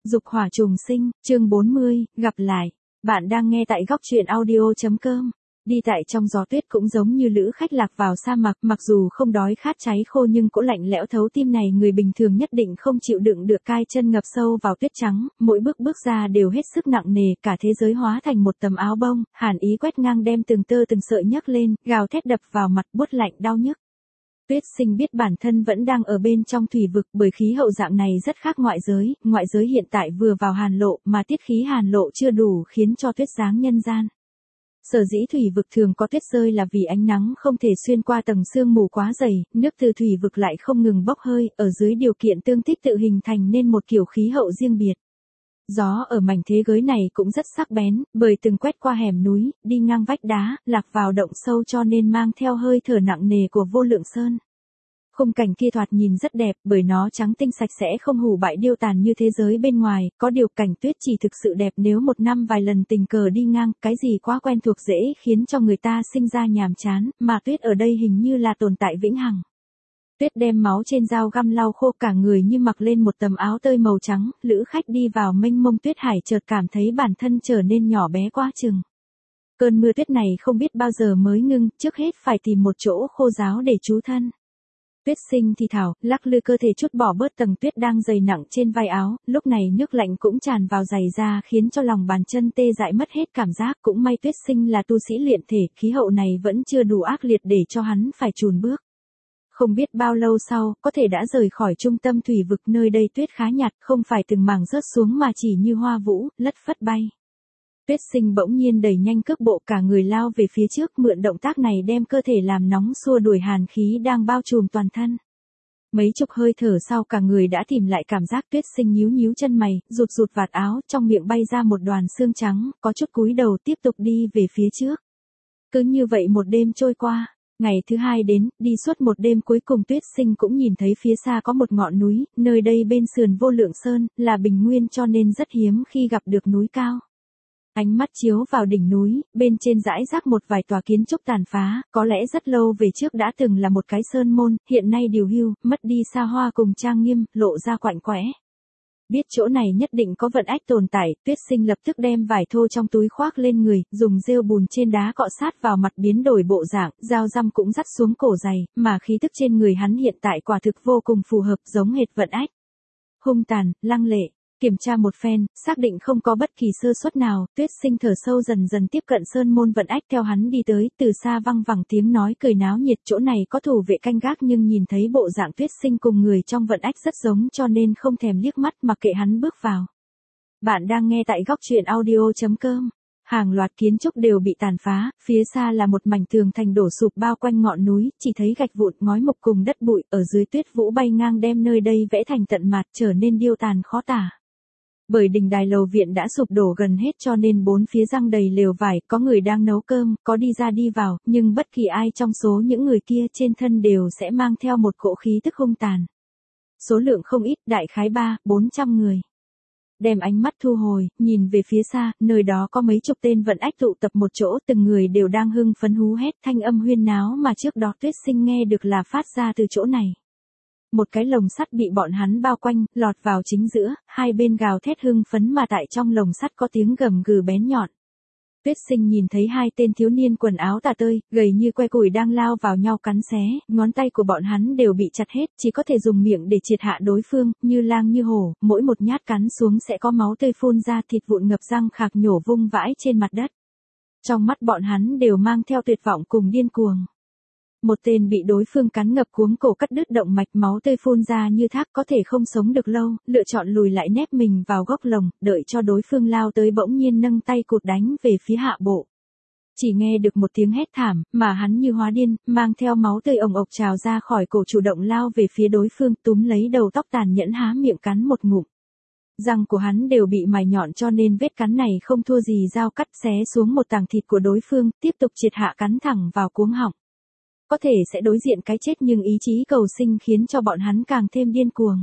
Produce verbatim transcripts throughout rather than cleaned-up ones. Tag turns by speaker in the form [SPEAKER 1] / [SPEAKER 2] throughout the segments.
[SPEAKER 1] Dục hỏa trùng sinh, chương bốn mươi, gặp lại. Bạn đang nghe tại góc truyện audio.com. Đi tại trong gió tuyết cũng giống như lữ khách lạc vào sa mạc, mặc dù không đói khát cháy khô nhưng cỗ lạnh lẽo thấu tim này người bình thường nhất định không chịu đựng được, cai chân ngập sâu vào tuyết trắng, mỗi bước bước ra đều hết sức nặng nề, cả thế giới hóa thành một tấm áo bông, hàn ý quét ngang đem từng tơ từng sợi nhấc lên, gào thét đập vào mặt, buốt lạnh đau nhức. Tuyết Sinh biết bản thân vẫn đang ở bên trong thủy vực, bởi khí hậu dạng này rất khác ngoại giới, ngoại giới hiện tại vừa vào hàn lộ, mà tiết khí hàn lộ chưa đủ khiến cho tuyết giáng nhân gian. Sở dĩ thủy vực thường có tuyết rơi là vì ánh nắng không thể xuyên qua tầng sương mù quá dày, nước từ thủy vực lại không ngừng bốc hơi, ở dưới điều kiện tương thích tự hình thành nên một kiểu khí hậu riêng biệt. Gió ở mảnh thế giới này cũng rất sắc bén, bởi từng quét qua hẻm núi, đi ngang vách đá, lạc vào động sâu cho nên mang theo hơi thở nặng nề của vô lượng sơn. Khung cảnh kia thoạt nhìn rất đẹp, bởi nó trắng tinh sạch sẽ không hủ bại điêu tàn như thế giới bên ngoài, có điều cảnh tuyết chỉ thực sự đẹp nếu một năm vài lần tình cờ đi ngang, cái gì quá quen thuộc dễ khiến cho người ta sinh ra nhàm chán, mà tuyết ở đây hình như là tồn tại vĩnh hằng. Tuyết đem máu trên dao găm lau khô cả người như mặc lên một tấm áo tơi màu trắng, lữ khách đi vào mênh mông tuyết hải chợt cảm thấy bản thân trở nên nhỏ bé quá chừng. Cơn mưa tuyết này không biết bao giờ mới ngưng, trước hết phải tìm một chỗ khô ráo để trú thân. Tuyết Sinh thì thào, lắc lư cơ thể chút bỏ bớt tầng tuyết đang dày nặng trên vai áo, lúc này nước lạnh cũng tràn vào giày da khiến cho lòng bàn chân tê dại mất hết cảm giác, cũng may Tuyết Sinh là tu sĩ luyện thể, khí hậu này vẫn chưa đủ ác liệt để cho hắn phải chùn bước. Không biết bao lâu sau, có thể đã rời khỏi trung tâm thủy vực, nơi đây tuyết khá nhạt, không phải từng mảng rớt xuống mà chỉ như hoa vũ, lất phất bay. Tuyết Sinh bỗng nhiên đẩy nhanh cước bộ, cả người lao về phía trước, mượn động tác này đem cơ thể làm nóng xua đuổi hàn khí đang bao trùm toàn thân. Mấy chục hơi thở sau cả người đã tìm lại cảm giác, Tuyết Sinh nhíu nhíu chân mày, rụt rụt vạt áo, trong miệng bay ra một đoàn xương trắng, có chút cúi đầu tiếp tục đi về phía trước. Cứ như vậy một đêm trôi qua. Ngày thứ hai đến, đi suốt một đêm cuối cùng Tuyết Sinh cũng nhìn thấy phía xa có một ngọn núi, nơi đây bên sườn Vô Lượng Sơn, là bình nguyên cho nên rất hiếm khi gặp được núi cao. Ánh mắt chiếu vào đỉnh núi, bên trên rải rác một vài tòa kiến trúc tàn phá, có lẽ rất lâu về trước đã từng là một cái sơn môn, hiện nay điều hưu, mất đi xa hoa cùng trang nghiêm, lộ ra quạnh quẽ. Biết chỗ này nhất định có vận ách tồn tại, Tuyết Sinh lập tức đem vải thô trong túi khoác lên người, dùng rêu bùn trên đá cọ sát vào mặt biến đổi bộ dạng, dao răm cũng dắt xuống cổ giày, mà khí tức trên người hắn hiện tại quả thực vô cùng phù hợp, giống hệt vận ách. Hung tàn, lăng lệ. Kiểm tra một phen, xác định không có bất kỳ sơ suất nào, Tuyết Sinh thở sâu dần dần tiếp cận sơn môn vận ách, theo hắn đi tới, từ xa văng vẳng tiếng nói cười náo nhiệt, chỗ này có thủ vệ canh gác nhưng nhìn thấy bộ dạng Tuyết Sinh cùng người trong vận ách rất giống cho nên không thèm liếc mắt mặc kệ hắn bước vào. Bạn đang nghe tại góc truyện audio.com. Hàng loạt kiến trúc đều bị tàn phá, phía xa là một mảnh tường thành đổ sụp bao quanh ngọn núi, chỉ thấy gạch vụn, ngói mục cùng đất bụi, ở dưới tuyết vũ bay ngang đem nơi đây vẽ thành tận mặt, trở nên điêu tàn khó tả. Bởi đình đài lầu viện đã sụp đổ gần hết cho nên bốn phía răng đầy lều vải, có người đang nấu cơm, có đi ra đi vào, nhưng bất kỳ ai trong số những người kia trên thân đều sẽ mang theo một cỗ khí tức hung tàn. Số lượng không ít, đại khái ba, bốn trăm người. Đem ánh mắt thu hồi, nhìn về phía xa, nơi đó có mấy chục tên vận ách tụ tập một chỗ, từng người đều đang hưng phấn hú hét, thanh âm huyên náo mà trước đó Tuyết Sinh nghe được là phát ra từ chỗ này. Một cái lồng sắt bị bọn hắn bao quanh, lọt vào chính giữa, hai bên gào thét hưng phấn mà tại trong lồng sắt có tiếng gầm gừ bén nhọn. Tuyết Sinh nhìn thấy hai tên thiếu niên quần áo tả tơi, gầy như que củi đang lao vào nhau cắn xé, ngón tay của bọn hắn đều bị chặt hết, chỉ có thể dùng miệng để triệt hạ đối phương, như lang như hổ, mỗi một nhát cắn xuống sẽ có máu tươi phun ra, thịt vụn ngập răng khạc nhổ vung vãi trên mặt đất. Trong mắt bọn hắn đều mang theo tuyệt vọng cùng điên cuồng. Một tên bị đối phương cắn ngập cuống cổ cắt đứt động mạch, máu tươi phun ra như thác, có thể không sống được lâu, lựa chọn lùi lại nép mình vào góc lồng, đợi cho đối phương lao tới bỗng nhiên nâng tay cụt đánh về phía hạ bộ. Chỉ nghe được một tiếng hét thảm, mà hắn như hóa điên, mang theo máu tươi ồng ộc trào ra khỏi cổ chủ động lao về phía đối phương, túm lấy đầu tóc tàn nhẫn há miệng cắn một ngụm. Răng của hắn đều bị mài nhọn cho nên vết cắn này không thua gì dao cắt xé xuống một tảng thịt của đối phương, tiếp tục triệt hạ cắn thẳng vào cuống họng. Có thể sẽ đối diện cái chết nhưng ý chí cầu sinh khiến cho bọn hắn càng thêm điên cuồng.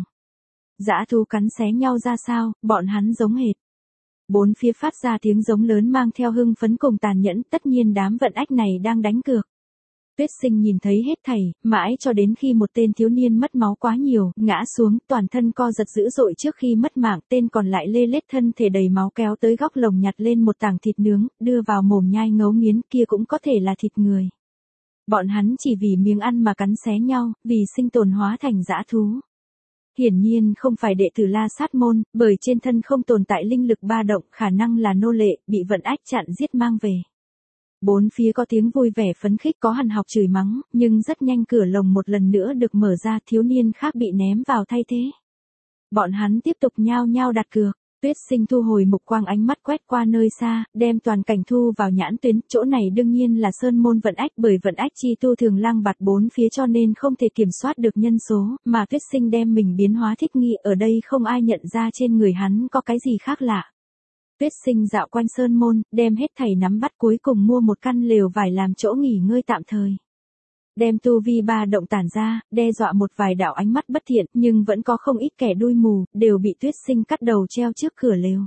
[SPEAKER 1] Dã thú cắn xé nhau ra sao, bọn hắn giống hệt. Bốn phía phát ra tiếng giống lớn mang theo hưng phấn cùng tàn nhẫn, tất nhiên đám vận ách này đang đánh cược. Tuyết Sinh nhìn thấy hết thảy, mãi cho đến khi một tên thiếu niên mất máu quá nhiều, ngã xuống, toàn thân co giật dữ dội trước khi mất mạng, tên còn lại lê lết thân thể đầy máu kéo tới góc lồng nhặt lên một tảng thịt nướng, đưa vào mồm nhai ngấu nghiến, kia cũng có thể là thịt người. Bọn hắn chỉ vì miếng ăn mà cắn xé nhau, vì sinh tồn hóa thành dã thú. Hiển nhiên không phải đệ tử La Sát môn, bởi trên thân không tồn tại linh lực ba động, khả năng là nô lệ, bị vận ách chặn giết mang về. Bốn phía có tiếng vui vẻ phấn khích, có hằn học chửi mắng, nhưng rất nhanh cửa lồng một lần nữa được mở ra, thiếu niên khác bị ném vào thay thế. Bọn hắn tiếp tục nhao nhao đặt cược. Tuyết Sinh thu hồi mục quang, ánh mắt quét qua nơi xa, đem toàn cảnh thu vào nhãn tuyến, chỗ này đương nhiên là sơn môn vận ách, bởi vận ách chi tu thường lang bạt bốn phía cho nên không thể kiểm soát được nhân số, mà Tuyết Sinh đem mình biến hóa thích nghi, ở đây không ai nhận ra trên người hắn có cái gì khác lạ. Tuyết Sinh dạo quanh sơn môn, đem hết thảy nắm bắt, cuối cùng mua một căn lều vải làm chỗ nghỉ ngơi tạm thời. Đem tu vi ba động tản ra, đe dọa một vài đạo ánh mắt bất thiện, nhưng vẫn có không ít kẻ đuôi mù, đều bị Tuyết Sinh cắt đầu treo trước cửa lều.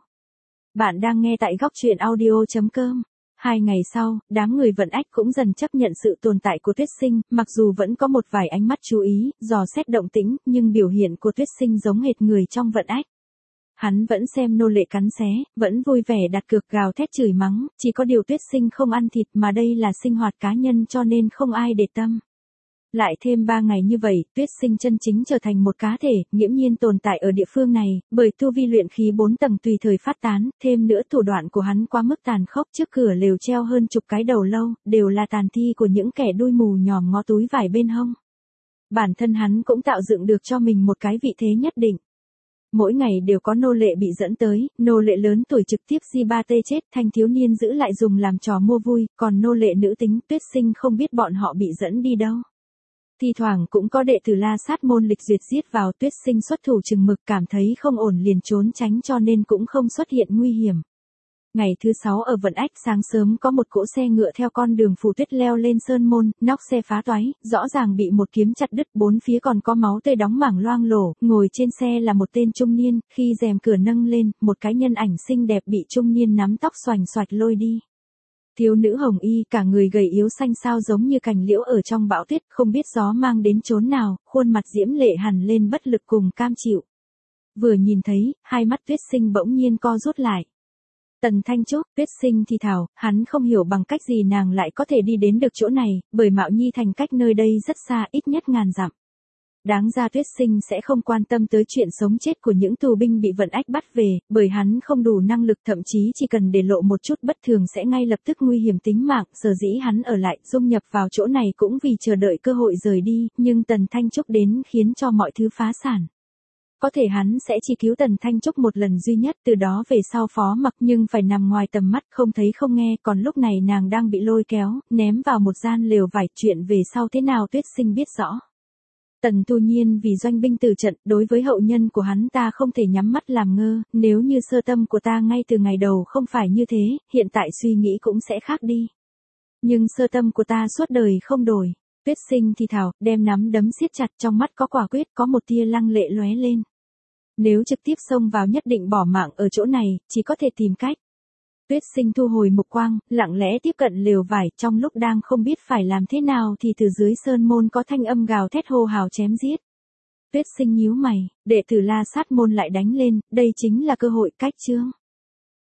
[SPEAKER 1] Bạn đang nghe tại góc truyện audio chấm com. Hai ngày sau, đám người vận ách cũng dần chấp nhận sự tồn tại của Tuyết Sinh, mặc dù vẫn có một vài ánh mắt chú ý, dò xét động tĩnh, nhưng biểu hiện của Tuyết Sinh giống hệt người trong vận ách. Hắn vẫn xem nô lệ cắn xé, vẫn vui vẻ đặt cược gào thét chửi mắng, chỉ có điều Tuyết Sinh không ăn thịt mà đây là sinh hoạt cá nhân cho nên không ai để tâm. Lại thêm ba ngày như vậy, Tuyết Sinh chân chính trở thành một cá thể, nghiễm nhiên tồn tại ở địa phương này, bởi tu vi luyện khí bốn tầng tùy thời phát tán, thêm nữa thủ đoạn của hắn quá mức tàn khốc, trước cửa lều treo hơn chục cái đầu lâu, đều là tàn thi của những kẻ đuôi mù nhòm ngó túi vải bên hông. Bản thân hắn cũng tạo dựng được cho mình một cái vị thế nhất định. Mỗi ngày đều có nô lệ bị dẫn tới, nô lệ lớn tuổi trực tiếp di ba tê chết, thanh thiếu niên giữ lại dùng làm trò mua vui, còn nô lệ nữ tính Tuyết Sinh không biết bọn họ bị dẫn đi đâu. Thi thoảng cũng có đệ tử La Sát môn lịch duyệt giết vào, Tuyết Sinh xuất thủ chừng mực, cảm thấy không ổn liền trốn tránh cho nên cũng không xuất hiện nguy hiểm. Ngày thứ sáu ở vận ách, sáng sớm có một cỗ xe ngựa theo con đường phù tuyết leo lên sơn môn, nóc xe phá toái, rõ ràng bị một kiếm chặt đứt, bốn phía còn có máu tươi đóng mảng loang lổ, ngồi trên xe là một tên trung niên, khi rèm cửa nâng lên, một cái nhân ảnh xinh đẹp bị trung niên nắm tóc xoành xoạch lôi đi. Thiếu nữ hồng y, cả người gầy yếu xanh xao giống như cành liễu ở trong bão tuyết, không biết gió mang đến chốn nào, khuôn mặt diễm lệ hằn lên bất lực cùng cam chịu. Vừa nhìn thấy, hai mắt Tuyết Sinh bỗng nhiên co rút lại. Tần Thanh Trúc, Tuyết Sinh thì thào, hắn không hiểu bằng cách gì nàng lại có thể đi đến được chỗ này, bởi Mạo Nhi thành cách nơi đây rất xa, ít nhất ngàn dặm. Đáng ra Tuyết Sinh sẽ không quan tâm tới chuyện sống chết của những tù binh bị vận ách bắt về, bởi hắn không đủ năng lực, thậm chí chỉ cần để lộ một chút bất thường sẽ ngay lập tức nguy hiểm tính mạng, sở dĩ hắn ở lại, dung nhập vào chỗ này cũng vì chờ đợi cơ hội rời đi, nhưng Tần Thanh Trúc đến khiến cho mọi thứ phá sản. Có thể hắn sẽ chỉ cứu Tần Thanh Trúc một lần duy nhất, từ đó về sau phó mặc, nhưng phải nằm ngoài tầm mắt, không thấy không nghe, còn lúc này nàng đang bị lôi kéo, ném vào một gian lều vải, chuyện về sau thế nào Tuyết Sinh biết rõ. Tần Tu Nhiên vì doanh binh từ trận, đối với hậu nhân của hắn ta không thể nhắm mắt làm ngơ, nếu như sơ tâm của ta ngay từ ngày đầu không phải như thế, hiện tại suy nghĩ cũng sẽ khác đi. Nhưng sơ tâm của ta suốt đời không đổi. Tuyết Sinh thì thào, đem nắm đấm siết chặt, trong mắt có quả quyết, có một tia lăng lệ lóe lên. Nếu trực tiếp xông vào nhất định bỏ mạng ở chỗ này, chỉ có thể tìm cách. Tuyết Sinh thu hồi mục quang, lặng lẽ tiếp cận lều vải, trong lúc đang không biết phải làm thế nào thì từ dưới sơn môn có thanh âm gào thét hô hào chém giết. Tuyết Sinh nhíu mày, đệ tử La Sát môn lại đánh lên, đây chính là cơ hội, cách chương.